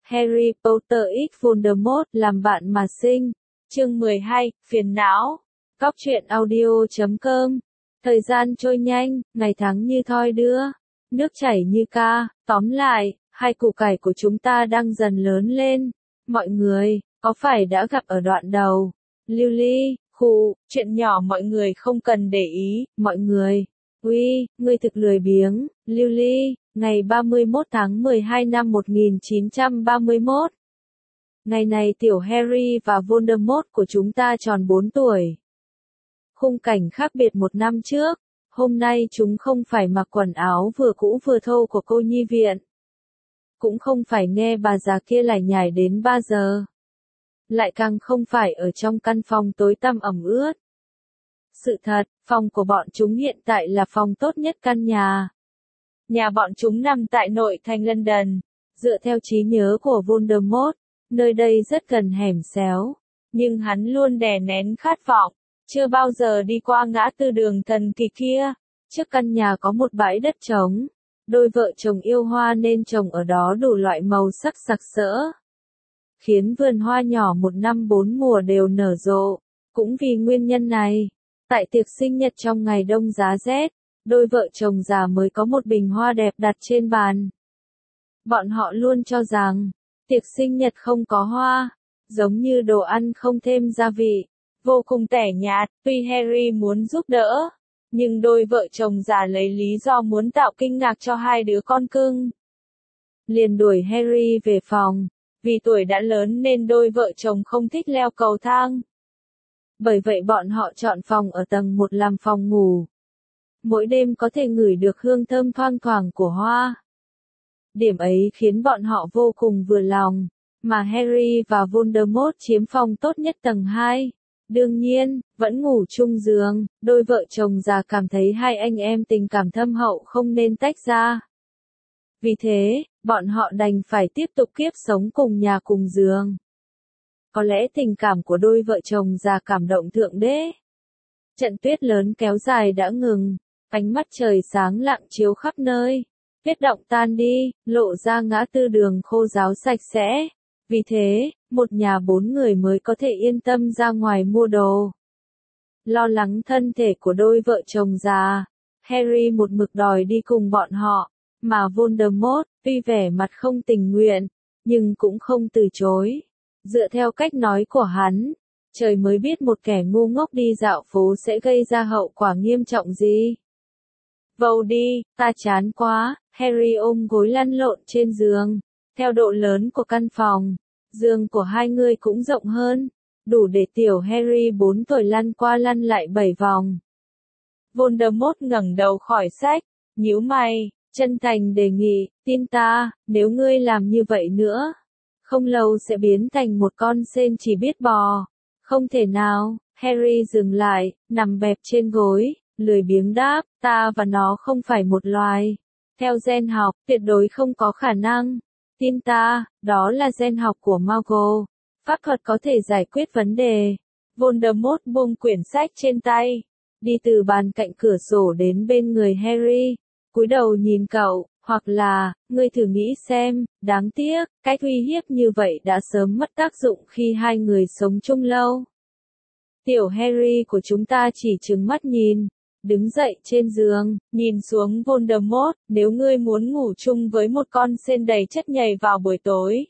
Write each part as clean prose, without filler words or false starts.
Harry Potter x Voldemort làm bạn mà sinh. Chương 12, phiền não. Cóc truyện audio.com. Thời gian trôi nhanh, ngày tháng như thoi đưa, nước chảy như ca, tóm lại, hai củ cải của chúng ta đang dần lớn lên. Mọi người, có phải đã gặp ở đoạn đầu? Lily, chuyện nhỏ mọi người không cần để ý, mọi người. Uy, ngươi thực lười biếng, Lily, ngày 31 tháng 12 năm 1931. Ngày này tiểu Harry và Voldemort của chúng ta tròn 4 tuổi. Khung cảnh khác biệt một năm trước, hôm nay chúng không phải mặc quần áo vừa cũ vừa thô của cô nhi viện. Cũng không phải nghe bà già kia lải nhải đến 3 giờ. Lại càng không phải ở trong căn phòng tối tăm ẩm ướt. Sự thật, phòng của bọn chúng hiện tại là phòng tốt nhất căn nhà. Nhà bọn chúng nằm tại nội thành London. Dựa theo trí nhớ của Voldemort, nơi đây rất gần hẻm xéo. Nhưng hắn luôn đè nén khát vọng, chưa bao giờ đi qua ngã tư đường thần kỳ kia. Trước căn nhà có một bãi đất trống. Đôi vợ chồng yêu hoa nên trồng ở đó đủ loại màu sắc sặc sỡ, khiến vườn hoa nhỏ một năm 4 mùa đều nở rộ. Cũng vì nguyên nhân này, tại tiệc sinh nhật trong ngày đông giá rét, đôi vợ chồng già mới có một bình hoa đẹp đặt trên bàn. Bọn họ luôn cho rằng, tiệc sinh nhật không có hoa, giống như đồ ăn không thêm gia vị, vô cùng tẻ nhạt. Tuy Harry muốn giúp đỡ, nhưng đôi vợ chồng già lấy lý do muốn tạo kinh ngạc cho hai đứa con cưng, liền đuổi Harry về phòng. Vì tuổi đã lớn nên đôi vợ chồng không thích leo cầu thang. Bởi vậy bọn họ chọn phòng ở tầng 1 làm phòng ngủ. Mỗi đêm có thể ngửi được hương thơm thoang thoảng của hoa. Điểm ấy khiến bọn họ vô cùng vừa lòng, mà Harry và Voldemort chiếm phòng tốt nhất tầng 2. Đương nhiên, vẫn ngủ chung giường, đôi vợ chồng già cảm thấy hai anh em tình cảm thâm hậu không nên tách ra. Vì thế, bọn họ đành phải tiếp tục kiếp sống cùng nhà cùng giường. Có lẽ tình cảm của đôi vợ chồng già cảm động thượng đế. Trận tuyết lớn kéo dài đã ngừng, ánh mắt trời sáng lặng chiếu khắp nơi. Tuyết động tan đi, lộ ra ngã tư đường khô ráo sạch sẽ. Vì thế, một nhà 4 người mới có thể yên tâm ra ngoài mua đồ. Lo lắng thân thể của đôi vợ chồng già, Harry một mực đòi đi cùng bọn họ, mà Voldemort, tuy vẻ mặt không tình nguyện, nhưng cũng không từ chối. Dựa theo cách nói của hắn, trời mới biết một kẻ ngu ngốc đi dạo phố sẽ gây ra hậu quả nghiêm trọng gì. Vầu đi, ta chán quá. Harry ôm gối lăn lộn trên giường. Theo độ lớn của căn phòng, giường của hai người cũng rộng hơn, đủ để tiểu Harry 4 tuổi lăn qua lăn lại 7 vòng. Voldemort ngẩng đầu khỏi sách, nhíu mày, chân thành đề nghị, tin ta, nếu ngươi làm như vậy nữa, không lâu sẽ biến thành một con sên chỉ biết bò. Không thể nào. Harry dừng lại, nằm bẹp trên gối, lười biếng đáp, ta và nó không phải một loài. Theo gen học, tuyệt đối không có khả năng. Tin ta, đó là gen học của Muggle. Pháp thuật có thể giải quyết vấn đề. Voldemort buông quyển sách trên tay, đi từ bàn cạnh cửa sổ đến bên người Harry, cúi đầu nhìn cậu, hoặc là, ngươi thử nghĩ xem, đáng tiếc, cách uy hiếp như vậy đã sớm mất tác dụng khi hai người sống chung lâu. Tiểu Harry của chúng ta chỉ trừng mắt nhìn, đứng dậy trên giường, nhìn xuống Voldemort, nếu ngươi muốn ngủ chung với một con sên đầy chất nhầy vào buổi tối,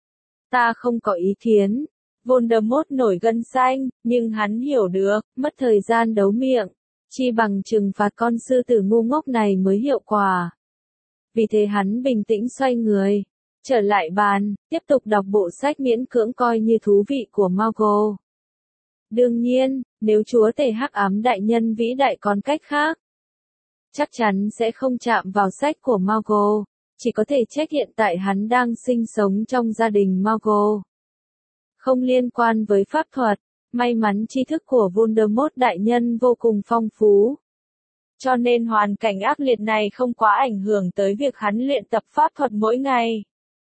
ta không có ý kiến. Voldemort nổi gân xanh, nhưng hắn hiểu được, mất thời gian đấu miệng, chi bằng trừng phạt con sư tử ngu ngốc này mới hiệu quả. Vì thế hắn bình tĩnh xoay người, trở lại bàn, tiếp tục đọc bộ sách miễn cưỡng coi như thú vị của Muggle. Đương nhiên, nếu chúa tể hắc ám đại nhân vĩ đại còn cách khác, chắc chắn sẽ không chạm vào sách của Muggle, chỉ có thể trách hiện tại hắn đang sinh sống trong gia đình Muggle. Không liên quan với pháp thuật, may mắn tri thức của Voldemort đại nhân vô cùng phong phú. Cho nên hoàn cảnh ác liệt này không quá ảnh hưởng tới việc hắn luyện tập pháp thuật mỗi ngày.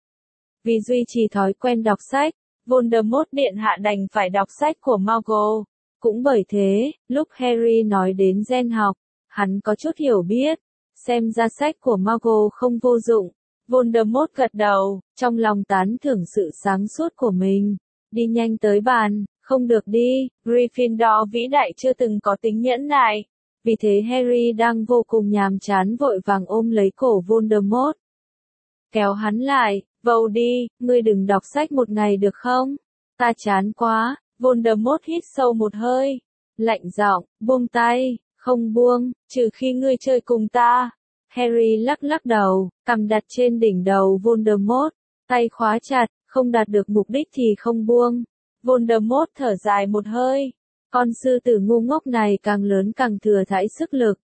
Vì duy trì thói quen đọc sách, Voldemort điện hạ đành phải đọc sách của Muggle. Cũng bởi thế, lúc Harry nói đến gen học, hắn có chút hiểu biết, xem ra sách của Muggle không vô dụng. Voldemort gật đầu, trong lòng tán thưởng sự sáng suốt của mình. Đi nhanh tới bàn, không được đi, Gryffindor vĩ đại chưa từng có tính nhẫn nại. Vì thế Harry đang vô cùng nhàm chán vội vàng ôm lấy cổ Voldemort. Kéo hắn lại, "Vào đi, ngươi đừng đọc sách một ngày được không? Ta chán quá." Voldemort hít sâu một hơi, lạnh giọng, "Buông tay." "Không buông, trừ khi ngươi chơi cùng ta." Harry lắc lắc đầu, cằm đặt trên đỉnh đầu Voldemort, tay khóa chặt, không đạt được mục đích thì không buông. Voldemort thở dài một hơi, con sư tử ngu ngốc này càng lớn càng thừa thãi sức lực.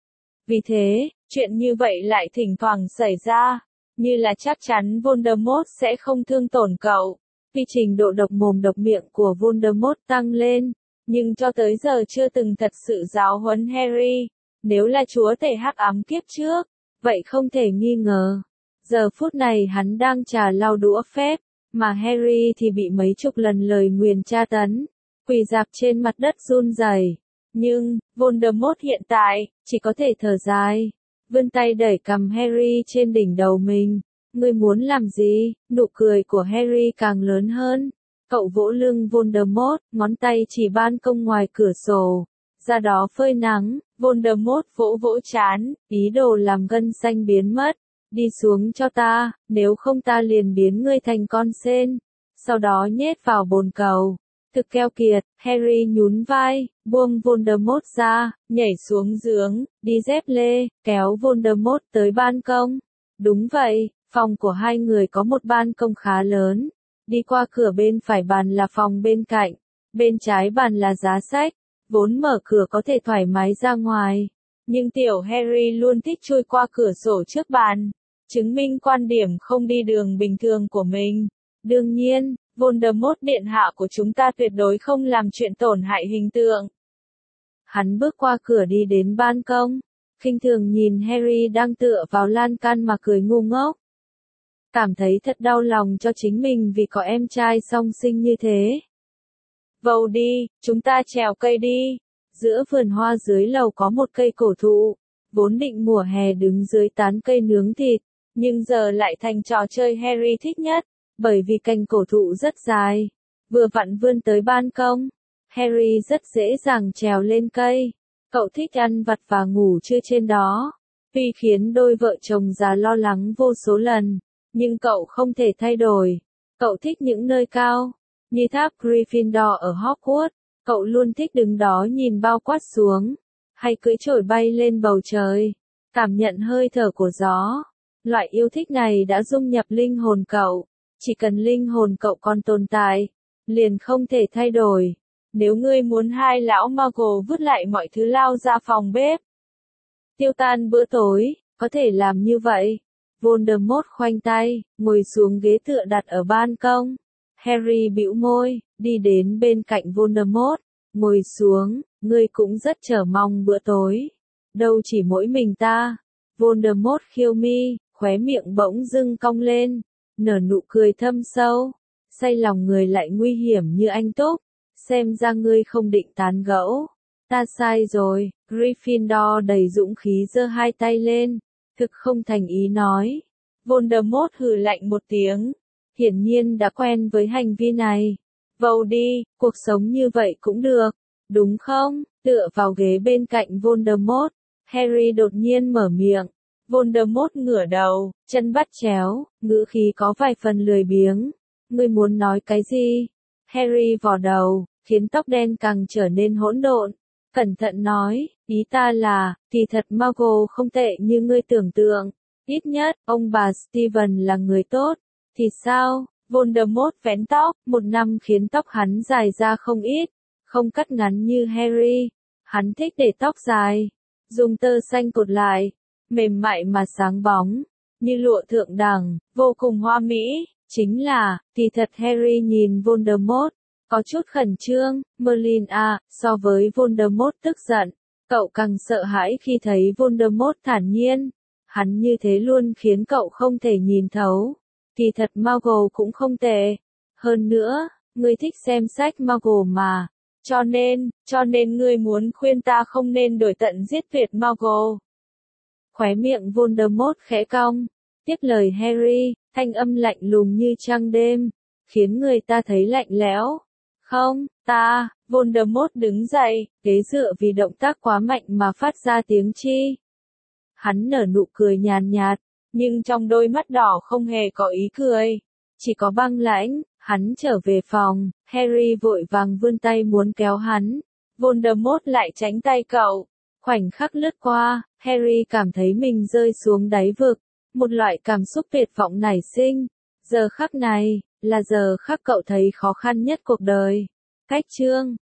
Vì thế, chuyện như vậy lại thỉnh thoảng xảy ra, như là chắc chắn Voldemort sẽ không thương tổn cậu. Vì trình độ độc mồm độc miệng của Voldemort tăng lên, nhưng cho tới giờ chưa từng thật sự giáo huấn Harry. Nếu là chúa tể hắc ám kiếp trước, vậy không thể nghi ngờ. Giờ phút này hắn đang trà lau đũa phép, mà Harry thì bị mấy chục lần lời nguyền tra tấn, quỳ rạp trên mặt đất run rẩy. Nhưng, Voldemort hiện tại, chỉ có thể thở dài, vươn tay đẩy cằm Harry trên đỉnh đầu mình. "Ngươi muốn làm gì?" Nụ cười của Harry càng lớn hơn. Cậu vỗ lưng Voldemort, ngón tay chỉ ban công ngoài cửa sổ. Ra đó phơi nắng, Voldemort vỗ vỗ trán, ý đồ làm gân xanh biến mất. "Đi xuống cho ta, nếu không ta liền biến ngươi thành con sên." Sau đó nhét vào bồn cầu. Thực keo kiệt, Harry nhún vai, buông Voldemort ra, nhảy xuống giếng, đi dép lê, kéo Voldemort tới ban công. Đúng vậy, phòng của hai người có một ban công khá lớn. Đi qua cửa bên phải bàn là phòng bên cạnh, bên trái bàn là giá sách. Vốn mở cửa có thể thoải mái ra ngoài, nhưng tiểu Harry luôn thích chui qua cửa sổ trước bàn, chứng minh quan điểm không đi đường bình thường của mình. Đương nhiên, Voldemort điện hạ của chúng ta tuyệt đối không làm chuyện tổn hại hình tượng. Hắn bước qua cửa đi đến ban công, khinh thường nhìn Harry đang tựa vào lan can mà cười ngu ngốc. Cảm thấy thật đau lòng cho chính mình vì có em trai song sinh như thế. "Vào đi, chúng ta trèo cây đi." Giữa vườn hoa dưới lầu có một cây cổ thụ, vốn định mùa hè đứng dưới tán cây nướng thịt, nhưng giờ lại thành trò chơi Harry thích nhất, bởi vì cành cổ thụ rất dài, vừa vặn vươn tới ban công. Harry rất dễ dàng trèo lên cây. Cậu thích ăn vặt và ngủ trưa trên đó. Tuy khiến đôi vợ chồng già lo lắng vô số lần, nhưng cậu không thể thay đổi. Cậu thích những nơi cao, như tháp Gryffindor ở Hogwarts. Cậu luôn thích đứng đó nhìn bao quát xuống, hay cưỡi chổi bay lên bầu trời, cảm nhận hơi thở của gió. Loại yêu thích này đã dung nhập linh hồn cậu. Chỉ cần linh hồn cậu còn tồn tại, liền không thể thay đổi. Nếu ngươi muốn hai lão Muggle vứt lại mọi thứ lao ra phòng bếp, tiêu tan bữa tối, có thể làm như vậy. Voldemort khoanh tay, ngồi xuống ghế tựa đặt ở ban công. Harry bĩu môi, đi đến bên cạnh Voldemort, ngồi xuống, "Ngươi cũng rất chờ mong bữa tối. Đâu chỉ mỗi mình ta." Voldemort khiêu mi, khóe miệng bỗng dưng cong lên, nở nụ cười thâm sâu. "Say lòng người lại nguy hiểm như anh Túc, xem ra ngươi không định tán gẫu." "Ta sai rồi." Gryffindor đầy dũng khí giơ hai tay lên, thực không thành ý nói. Voldemort hừ lạnh một tiếng, hiển nhiên đã quen với hành vi này. "Vào đi, cuộc sống như vậy cũng được, đúng không?" Tựa vào ghế bên cạnh Voldemort, Harry đột nhiên mở miệng. Voldemort ngửa đầu, chân bắt chéo, ngữ khí có vài phần lười biếng. "Ngươi muốn nói cái gì?" Harry vò đầu, khiến tóc đen càng trở nên hỗn độn. Cẩn thận nói, "Ý ta là, kỳ thật Muggle không tệ như ngươi tưởng tượng. Ít nhất, ông bà Steven là người tốt." "Thì sao?" Voldemort vén tóc, một năm khiến tóc hắn dài ra không ít, không cắt ngắn như Harry. Hắn thích để tóc dài, dùng tơ xanh cột lại, mềm mại mà sáng bóng, như lụa thượng đẳng, vô cùng hoa mỹ. Chính là, kỳ thật Harry nhìn Voldemort, có chút khẩn trương. Merlin à, so với Voldemort tức giận, cậu càng sợ hãi khi thấy Voldemort thản nhiên. Hắn như thế luôn khiến cậu không thể nhìn thấu. Kỳ thật Muggle cũng không tệ. Hơn nữa, ngươi thích xem sách Muggle mà. Cho nên ngươi muốn khuyên ta không nên đổi tận giết tuyệt Muggle. Khóe miệng Voldemort khẽ cong. Tiếp lời Harry, thanh âm lạnh lùng như trăng đêm, khiến người ta thấy lạnh lẽo. Không, Voldemort đứng dậy, ghế dựa vì động tác quá mạnh mà phát ra tiếng chi. Hắn nở nụ cười nhàn nhạt, nhưng trong đôi mắt đỏ không hề có ý cười, chỉ có băng lãnh. Hắn trở về phòng, Harry vội vàng vươn tay muốn kéo hắn. Voldemort lại tránh tay cậu. Khoảnh khắc lướt qua, Harry cảm thấy mình rơi xuống đáy vực. Một loại cảm xúc tuyệt vọng nảy sinh. Giờ khắc này, là giờ khắc cậu thấy khó khăn nhất cuộc đời. Cách chương